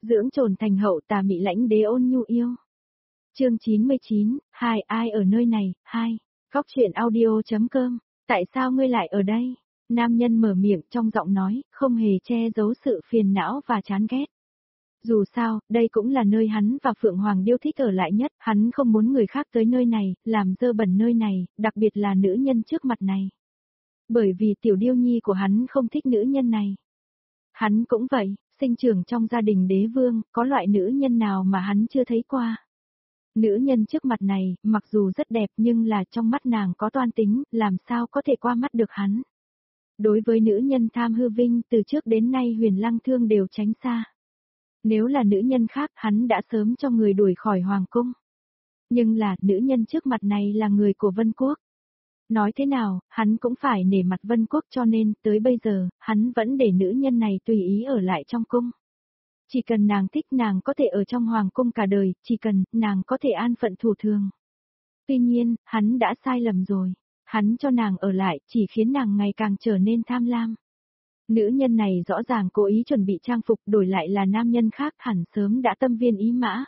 dưỡng trồn thành hậu tà mị lãnh đế ôn nhu yêu. Chương 99, hai ai ở nơi này, hai. Góc truyện audio.com, tại sao ngươi lại ở đây? Nam nhân mở miệng trong giọng nói, không hề che giấu sự phiền não và chán ghét. Dù sao, đây cũng là nơi hắn và Phượng Hoàng Điêu thích ở lại nhất, hắn không muốn người khác tới nơi này, làm dơ bẩn nơi này, đặc biệt là nữ nhân trước mặt này. Bởi vì tiểu điêu nhi của hắn không thích nữ nhân này. Hắn cũng vậy, sinh trưởng trong gia đình đế vương, có loại nữ nhân nào mà hắn chưa thấy qua. Nữ nhân trước mặt này, mặc dù rất đẹp nhưng là trong mắt nàng có toan tính, làm sao có thể qua mắt được hắn. Đối với nữ nhân tham hư vinh, từ trước đến nay Huyền Lăng Thương đều tránh xa. Nếu là nữ nhân khác, hắn đã sớm cho người đuổi khỏi hoàng cung. Nhưng là, nữ nhân trước mặt này là người của Vân Quốc. Nói thế nào, hắn cũng phải nể mặt Vân Quốc, cho nên, tới bây giờ, hắn vẫn để nữ nhân này tùy ý ở lại trong cung. Chỉ cần nàng thích, nàng có thể ở trong hoàng cung cả đời, chỉ cần nàng có thể an phận thủ thường. Tuy nhiên, hắn đã sai lầm rồi. Hắn cho nàng ở lại, chỉ khiến nàng ngày càng trở nên tham lam. Nữ nhân này rõ ràng cố ý chuẩn bị trang phục, đổi lại là nam nhân khác, hẳn sớm đã tâm viên ý mã.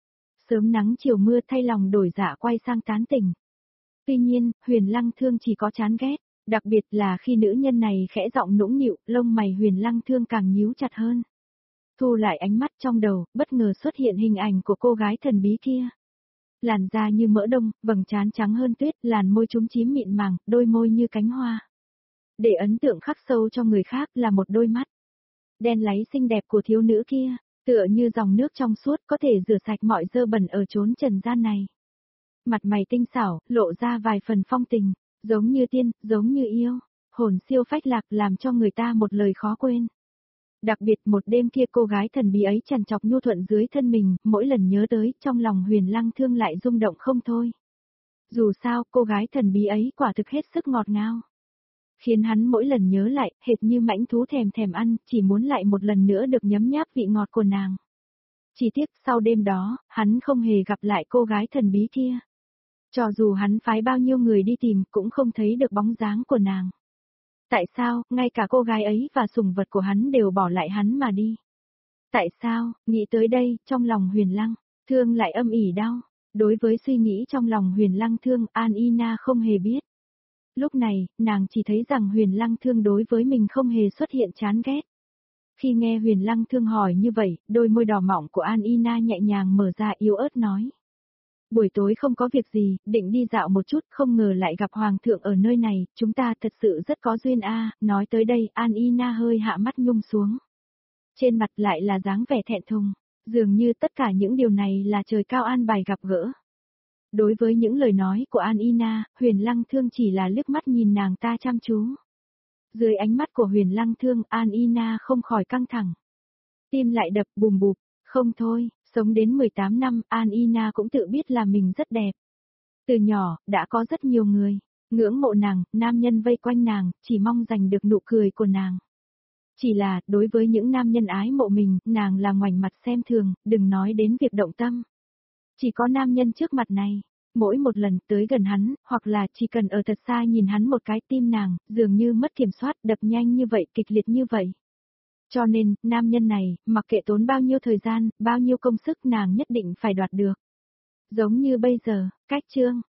Sớm nắng chiều mưa, thay lòng đổi dạ quay sang tán tỉnh. Tuy nhiên, Huyền Lăng Thương chỉ có chán ghét, đặc biệt là khi nữ nhân này khẽ giọng nũng nịu, lông mày Huyền Lăng Thương càng nhíu chặt hơn. Thu lại ánh mắt trong đầu, bất ngờ xuất hiện hình ảnh của cô gái thần bí kia. Làn da như mỡ đông, vầng trán trắng hơn tuyết, làn môi chúm chím mịn màng, đôi môi như cánh hoa. Để ấn tượng khắc sâu cho người khác là một đôi mắt đen láy xinh đẹp của thiếu nữ kia, tựa như dòng nước trong suốt có thể rửa sạch mọi dơ bẩn ở chốn trần gian này. Mặt mày tinh xảo, lộ ra vài phần phong tình, giống như tiên, giống như yêu, hồn siêu phách lạc làm cho người ta một lời khó quên. Đặc biệt một đêm kia cô gái thần bí ấy trằn trọc nhu thuận dưới thân mình, mỗi lần nhớ tới, trong lòng Huyền Lăng Thương lại rung động không thôi. Dù sao, cô gái thần bí ấy quả thực hết sức ngọt ngào. Khiến hắn mỗi lần nhớ lại, hệt như mãnh thú thèm thèm ăn, chỉ muốn lại một lần nữa được nhấm nháp vị ngọt của nàng. Chỉ tiếc, sau đêm đó, hắn không hề gặp lại cô gái thần bí kia. Cho dù hắn phái bao nhiêu người đi tìm, cũng không thấy được bóng dáng của nàng. Tại sao, ngay cả cô gái ấy và sủng vật của hắn đều bỏ lại hắn mà đi? Tại sao, nghĩ tới đây, trong lòng Huyền Lăng Thương lại âm ỉ đau. Đối với suy nghĩ trong lòng Huyền Lăng Thương, An Ina không hề biết. Lúc này, nàng chỉ thấy rằng Huyền Lăng Thương đối với mình không hề xuất hiện chán ghét. Khi nghe Huyền Lăng Thương hỏi như vậy, đôi môi đỏ mọng của An Ina nhẹ nhàng mở ra yếu ớt nói. Buổi tối không có việc gì, định đi dạo một chút, không ngờ lại gặp Hoàng thượng ở nơi này, chúng ta thật sự rất có duyên a. Nói tới đây, An Ina hơi hạ mắt nhung xuống. Trên mặt lại là dáng vẻ thẹn thùng, dường như tất cả những điều này là trời cao an bài gặp gỡ. Đối với những lời nói của An Ina, Huyền Lăng Thương chỉ là liếc mắt nhìn nàng ta chăm chú. Dưới ánh mắt của Huyền Lăng Thương, An Ina không khỏi căng thẳng. Tim lại đập bùm bụp, không thôi, sống đến 18 năm, An Ina cũng tự biết là mình rất đẹp. Từ nhỏ, đã có rất nhiều người ngưỡng mộ nàng, nam nhân vây quanh nàng, chỉ mong giành được nụ cười của nàng. Chỉ là, đối với những nam nhân ái mộ mình, nàng là ngoảnh mặt xem thường, đừng nói đến việc động tâm. Chỉ có nam nhân trước mặt này, mỗi một lần tới gần hắn, hoặc là chỉ cần ở thật xa nhìn hắn một cái, tim nàng, dường như mất kiểm soát, đập nhanh như vậy, kịch liệt như vậy. Cho nên, nam nhân này, mặc kệ tốn bao nhiêu thời gian, bao nhiêu công sức nàng nhất định phải đoạt được. Giống như bây giờ, cách chương,